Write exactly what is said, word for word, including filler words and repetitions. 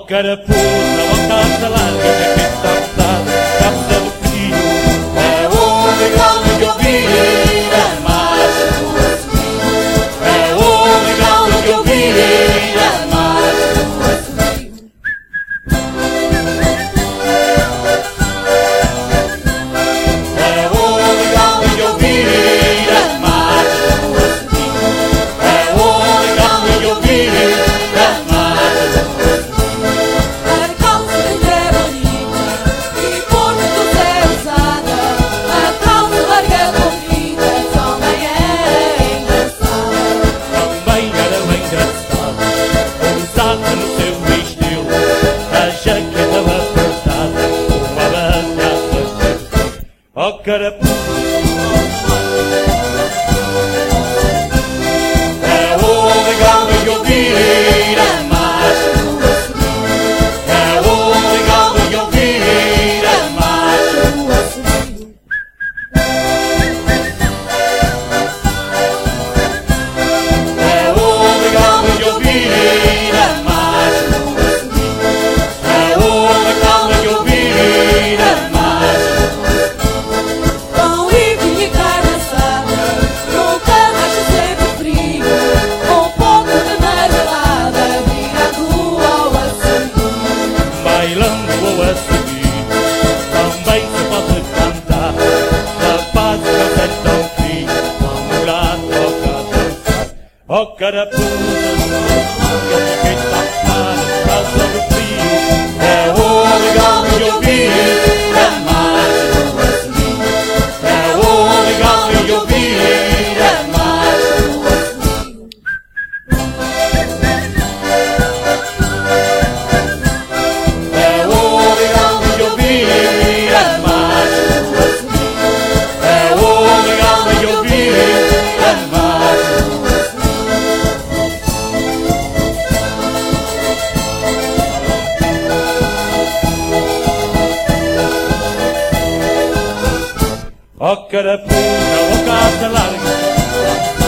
Ó carapuça, ó calça larga, jaqueta apertada, calça do frio. É o legal de ouvir a marcha do assobio. É o legal de ouvir a marcha do assobio. É o legal de ouvir a marcha do assobio. É o legal de ouvir a marcha do assobio. Ó carapuça, é o legal de ouvir a marcha do assobio. É o legal de ouvir a marcha do assobio. É o legal de ouvir a marcha do assobio. É o legal de ouvir a marcha do assobio. Ó carapuça, que está apertada, calça do frio. É o legal de ouvir a marcha do assobio. É o legal de ouvir a marcha do assobio. É o legal de ouvir a marcha do assobio. É o legal de ouvir a marcha do assobio. Ó carapuça, ó calça larga,